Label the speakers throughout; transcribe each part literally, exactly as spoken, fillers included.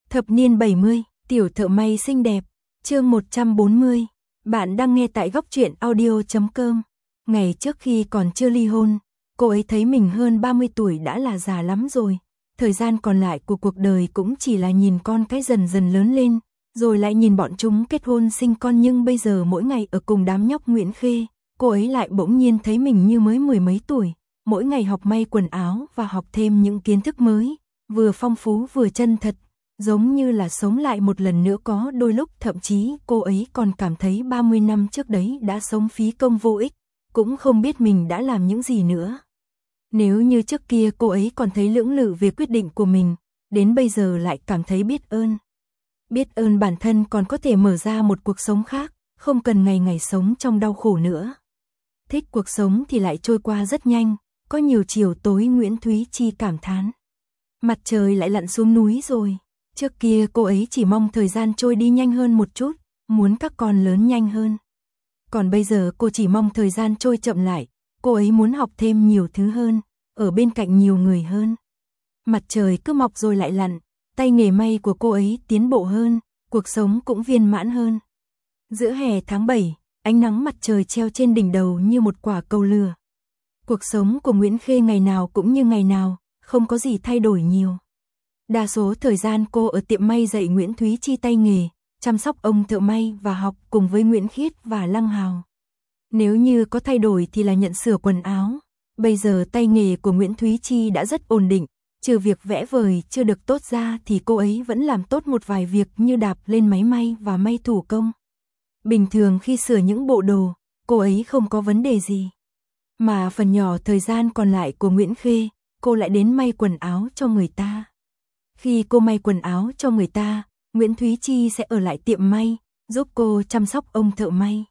Speaker 1: Thập niên bảy mươi, tiểu thợ may xinh đẹp, chương một trăm bốn mươi. Bạn đang nghe tại góc truyện audio chấm com. Ngày trước khi còn chưa ly hôn, cô ấy thấy mình hơn ba mươi tuổi đã là già lắm rồi. Thời gian còn lại của cuộc đời cũng chỉ là nhìn con cái dần dần lớn lên, rồi lại nhìn bọn chúng kết hôn sinh con, nhưng bây giờ mỗi ngày ở cùng đám nhóc Nguyễn Khê, cô ấy lại bỗng nhiên thấy mình như mới mười mấy tuổi, mỗi ngày học may quần áo và học thêm những kiến thức mới, vừa phong phú vừa chân thật, giống như là sống lại một lần nữa. Có đôi lúc thậm chí cô ấy còn cảm thấy ba mươi năm trước đấy đã sống phí công vô ích, cũng không biết mình đã làm những gì nữa. Nếu như trước kia cô ấy còn thấy lưỡng lự về quyết định của mình, đến bây giờ lại cảm thấy biết ơn. Biết ơn bản thân còn có thể mở ra một cuộc sống khác, không cần ngày ngày sống trong đau khổ nữa. Thích cuộc sống thì lại trôi qua rất nhanh, có nhiều chiều tối Nguyễn Thúy Chi cảm thán. Mặt trời lại lặn xuống núi rồi. Trước kia cô ấy chỉ mong thời gian trôi đi nhanh hơn một chút, muốn các con lớn nhanh hơn. Còn bây giờ cô chỉ mong thời gian trôi chậm lại, cô ấy muốn học thêm nhiều thứ hơn, ở bên cạnh nhiều người hơn. Mặt trời cứ mọc rồi lại lặn, tay nghề may của cô ấy tiến bộ hơn, cuộc sống cũng viên mãn hơn. Giữa hè tháng bảy, ánh nắng mặt trời treo trên đỉnh đầu như một quả cầu lửa. Cuộc sống của Nguyễn Khê ngày nào cũng như ngày nào, không có gì thay đổi nhiều. Đa số thời gian cô ở tiệm may dạy Nguyễn Thúy Chi tay nghề, chăm sóc ông thợ may và học cùng với Nguyễn Khiết và Lăng Hào. Nếu như có thay đổi thì là nhận sửa quần áo. Bây giờ tay nghề của Nguyễn Thúy Chi đã rất ổn định, trừ việc vẽ vời chưa được tốt ra thì cô ấy vẫn làm tốt một vài việc như đạp lên máy may và may thủ công. Bình thường khi sửa những bộ đồ, cô ấy không có vấn đề gì. Mà phần nhỏ thời gian còn lại của Nguyễn Khê, cô lại đến may quần áo cho người ta. Khi cô may quần áo cho người ta, Nguyễn Thúy Chi sẽ ở lại tiệm may, giúp cô chăm sóc ông thợ may.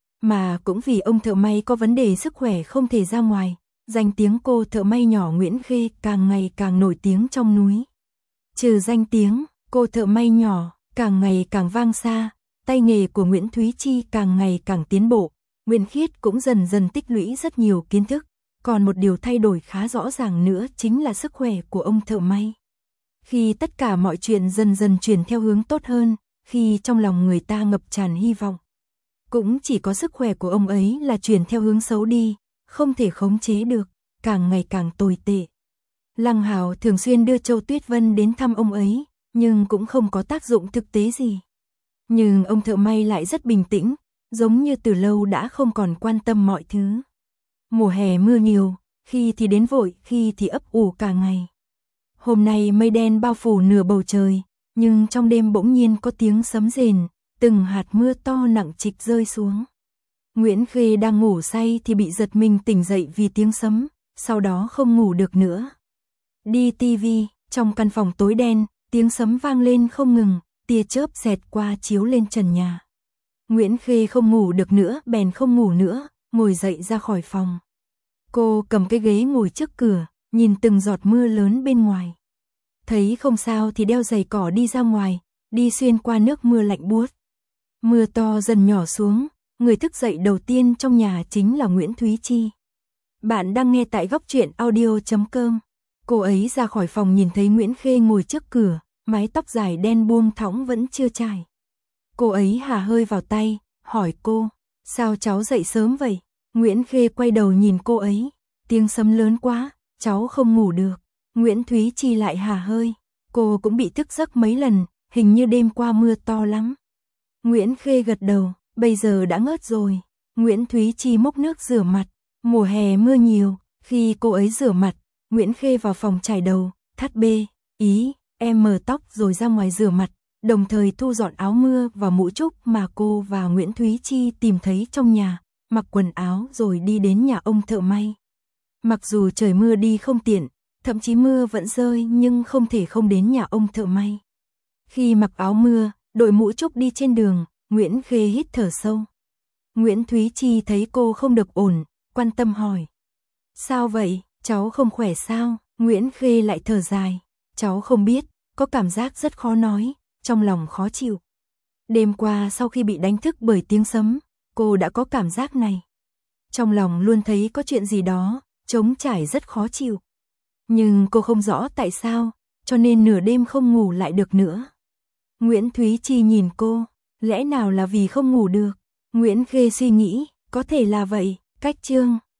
Speaker 1: Mà cũng vì ông thợ may có vấn đề sức khỏe không thể ra ngoài, danh tiếng cô thợ may nhỏ Nguyễn Khê càng ngày càng nổi tiếng trong núi. Trừ danh tiếng, cô thợ may nhỏ càng ngày càng vang xa, tay nghề của Nguyễn Thúy Chi càng ngày càng tiến bộ. Nguyễn Khiết cũng dần dần tích lũy rất nhiều kiến thức, còn một điều thay đổi khá rõ ràng nữa chính là sức khỏe của ông thợ may. Khi tất cả mọi chuyện dần dần chuyển theo hướng tốt hơn, khi trong lòng người ta ngập tràn hy vọng, cũng chỉ có sức khỏe của ông ấy là chuyển theo hướng xấu đi, không thể khống chế được, càng ngày càng tồi tệ. Lăng Hào thường xuyên đưa Châu Tuyết Vân đến thăm ông ấy, nhưng cũng không có tác dụng thực tế gì. Nhưng ông thợ may lại rất bình tĩnh, giống như từ lâu đã không còn quan tâm mọi thứ. Mùa hè mưa nhiều, khi thì đến vội, khi thì ấp ủ cả ngày. Hôm nay mây đen bao phủ nửa bầu trời, nhưng trong đêm bỗng nhiên có tiếng sấm rền, từng hạt mưa to nặng trịch rơi xuống. Nguyễn Khê đang ngủ say thì bị giật mình tỉnh dậy vì tiếng sấm, sau đó không ngủ được nữa. Đi tivi, trong căn phòng tối đen, tiếng sấm vang lên không ngừng, tia chớp xẹt qua chiếu lên trần nhà. Nguyễn Khê không ngủ được nữa, bèn không ngủ nữa, ngồi dậy ra khỏi phòng. Cô cầm cái ghế ngồi trước cửa, nhìn từng giọt mưa lớn bên ngoài. Thấy không sao thì đeo giày cỏ đi ra ngoài, đi xuyên qua nước mưa lạnh buốt. Mưa to dần nhỏ xuống, người thức dậy đầu tiên trong nhà chính là Nguyễn Thúy Chi. Bạn đang nghe tại góc truyện audio chấm com. Cô ấy ra khỏi phòng nhìn thấy Nguyễn Khê ngồi trước cửa, mái tóc dài đen buông thõng vẫn chưa chải. Cô ấy hà hơi vào tay, hỏi cô, sao cháu dậy sớm vậy? Nguyễn Khê quay đầu nhìn cô ấy, tiếng sấm lớn quá, cháu không ngủ được. Nguyễn Thúy Chi lại hà hơi, cô cũng bị thức giấc mấy lần, hình như đêm qua mưa to lắm. Nguyễn Khê gật đầu, bây giờ đã ngớt rồi. Nguyễn Thúy Chi múc nước rửa mặt, mùa hè mưa nhiều, khi cô ấy rửa mặt, Nguyễn Khê vào phòng chải đầu, thắt bê, ý, em mờ tóc rồi ra ngoài rửa mặt, đồng thời thu dọn áo mưa và mũ trúc mà cô và Nguyễn Thúy Chi tìm thấy trong nhà, mặc quần áo rồi đi đến nhà ông thợ may. Mặc dù trời mưa đi không tiện, thậm chí mưa vẫn rơi nhưng không thể không đến nhà ông thợ may. Khi mặc áo mưa, đội mũ trúc đi trên đường, Nguyễn Khê hít thở sâu. Nguyễn Thúy Chi thấy cô không được ổn, quan tâm hỏi. Sao vậy, cháu không khỏe sao? Nguyễn Khê lại thở dài. Cháu không biết, có cảm giác rất khó nói, trong lòng khó chịu. Đêm qua sau khi bị đánh thức bởi tiếng sấm, cô đã có cảm giác này. Trong lòng luôn thấy có chuyện gì đó, trống trải rất khó chịu. Nhưng cô không rõ tại sao, cho nên nửa đêm không ngủ lại được nữa. Nguyễn Thúy Chi nhìn cô, lẽ nào là vì không ngủ được? Nguyễn Khê suy nghĩ, có thể là vậy, cách Trương